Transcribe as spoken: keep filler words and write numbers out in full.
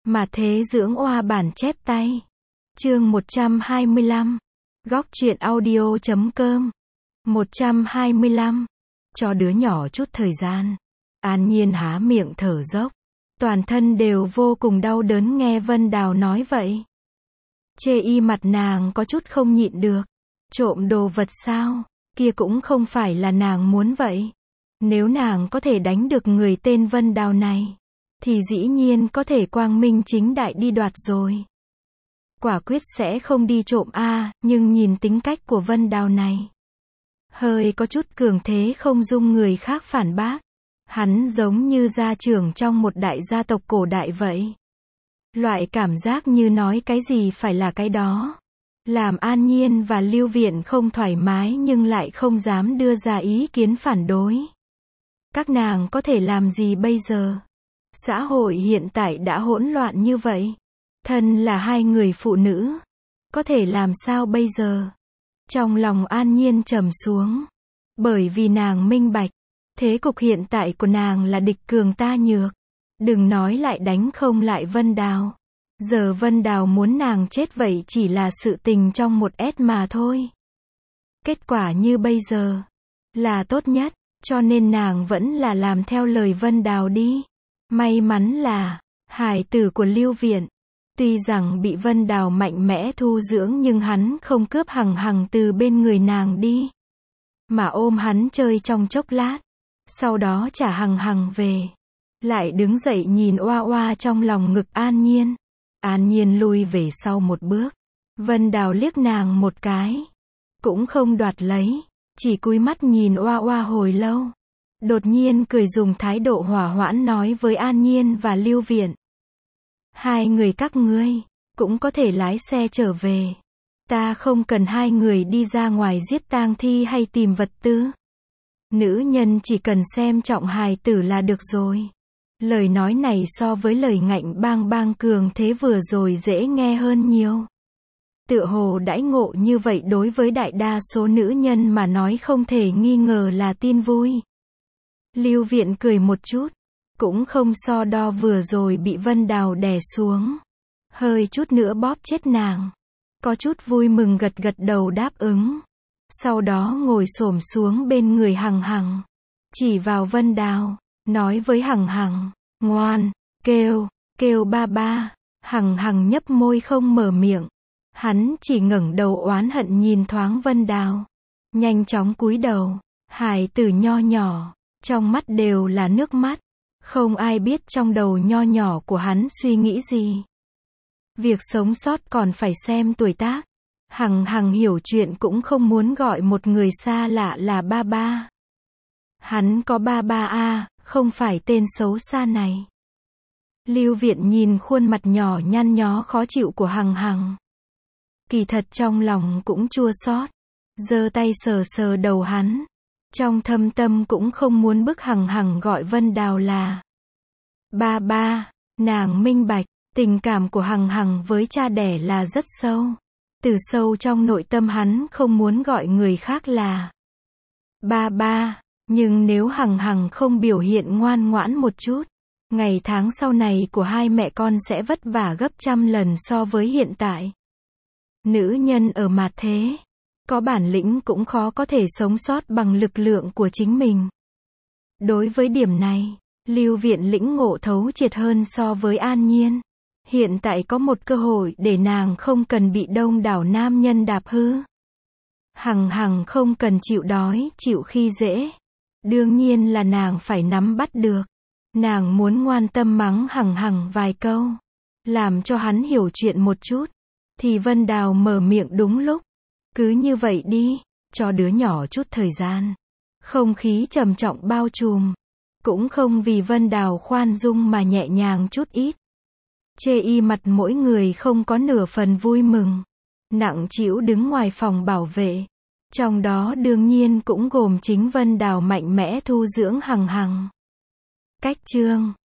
Mà thế dưỡng oa bản chép tay. Chương một trăm hai mươi lăm. Góc truyện audio chấm com. một trăm hai mươi lăm. Cho đứa nhỏ chút thời gian. An Nhiên há miệng thở dốc. Toàn thân đều vô cùng đau đớn nghe Vân Đào nói vậy. Chê y mặt nàng có chút không nhịn được. Trộm đồ vật sao? Kia cũng không phải là nàng muốn vậy. Nếu nàng có thể đánh được người tên Vân Đào này, thì dĩ nhiên có thể quang minh chính đại đi đoạt rồi. Quả quyết sẽ không đi trộm a, nhưng nhìn tính cách của Vân Đào này, hơi có chút cường thế không dung người khác phản bác. Hắn giống như gia trưởng trong một đại gia tộc cổ đại vậy. Loại cảm giác như nói cái gì phải là cái đó. Làm An Nhiên và Lưu Viện không thoải mái nhưng lại không dám đưa ra ý kiến phản đối. Các nàng có thể làm gì bây giờ? Xã hội hiện tại đã hỗn loạn như vậy. Thân là hai người phụ nữ, có thể làm sao bây giờ? Trong lòng An Nhiên trầm xuống. Bởi vì nàng minh bạch, thế cục hiện tại của nàng là địch cường ta nhược. Đừng nói lại đánh không lại Vân Đào. Giờ Vân Đào muốn nàng chết vậy chỉ là sự tình trong một ét mà thôi. Kết quả như bây giờ là tốt nhất, cho nên nàng vẫn là làm theo lời Vân Đào đi. May mắn là hải tử của Lưu Viện, tuy rằng bị Vân Đào mạnh mẽ thu dưỡng nhưng hắn không cướp hằng hằng từ bên người nàng đi, mà ôm hắn chơi trong chốc lát, sau đó trả hằng hằng về. Lại đứng dậy nhìn oa oa trong lòng ngực An Nhiên. An Nhiên lui về sau một bước. Vân Đào liếc nàng một cái, cũng không đoạt lấy, chỉ cúi mắt nhìn oa oa hồi lâu. Đột nhiên cười dùng thái độ hòa hoãn nói với An Nhiên và Lưu Viện. Hai người các ngươi cũng có thể lái xe trở về. Ta không cần hai người đi ra ngoài giết tang thi hay tìm vật tư. Nữ nhân chỉ cần xem trọng hài tử là được rồi. Lời nói này so với lời ngạnh bang bang cường thế vừa rồi dễ nghe hơn nhiều. Tựa hồ đãi ngộ như vậy đối với đại đa số nữ nhân mà nói không thể nghi ngờ là tin vui. Lưu Viện cười một chút, cũng không so đo vừa rồi bị Vân Đào đè xuống, hơi chút nữa bóp chết nàng. Có chút vui mừng gật gật đầu đáp ứng. Sau đó ngồi xổm xuống bên người hằng hằng, chỉ vào Vân Đào, nói với hằng hằng, ngoan, kêu, kêu ba ba. Hằng hằng nhấp môi không mở miệng. Hắn chỉ ngẩng đầu oán hận nhìn thoáng Vân Đào, nhanh chóng cúi đầu. Hài tử nho nhỏ, trong mắt đều là nước mắt. Không ai biết trong đầu nho nhỏ của hắn suy nghĩ gì. Việc sống sót còn phải xem tuổi tác. Hằng hằng hiểu chuyện cũng không muốn gọi một người xa lạ là ba ba. Hắn có ba ba a, không phải tên xấu xa này. Lưu Viện nhìn khuôn mặt nhỏ nhăn nhó khó chịu của hằng hằng, kỳ thật trong lòng cũng chua xót, giơ tay sờ sờ đầu hắn. Trong thâm tâm cũng không muốn bức hằng hằng gọi Vân Đào là ba ba. Nàng minh bạch, tình cảm của hằng hằng với cha đẻ là rất sâu. Từ sâu trong nội tâm hắn không muốn gọi người khác là ba ba. Nhưng nếu hằng hằng không biểu hiện ngoan ngoãn một chút, ngày tháng sau này của hai mẹ con sẽ vất vả gấp trăm lần so với hiện tại. Nữ nhân ở mạt thế, có bản lĩnh cũng khó có thể sống sót bằng lực lượng của chính mình. Đối với điểm này, Lưu Viện lĩnh ngộ thấu triệt hơn so với An Nhiên. Hiện tại có một cơ hội để nàng không cần bị đông đảo nam nhân đạp hư. Hằng hằng không cần chịu đói, chịu khi dễ. Đương nhiên là nàng phải nắm bắt được. Nàng muốn ngoan tâm mắng hằng hằng vài câu, làm cho hắn hiểu chuyện một chút. Thì Vân Đào mở miệng đúng lúc. Cứ như vậy đi, cho đứa nhỏ chút thời gian. Không khí trầm trọng bao trùm. Cũng không vì Vân Đào khoan dung mà nhẹ nhàng chút ít. Chê y mặt mỗi người không có nửa phần vui mừng. Nặng trĩu đứng ngoài phòng bảo vệ. Trong đó đương nhiên cũng gồm chính Vân Đào mạnh mẽ thu dưỡng hằng hằng. Cách chương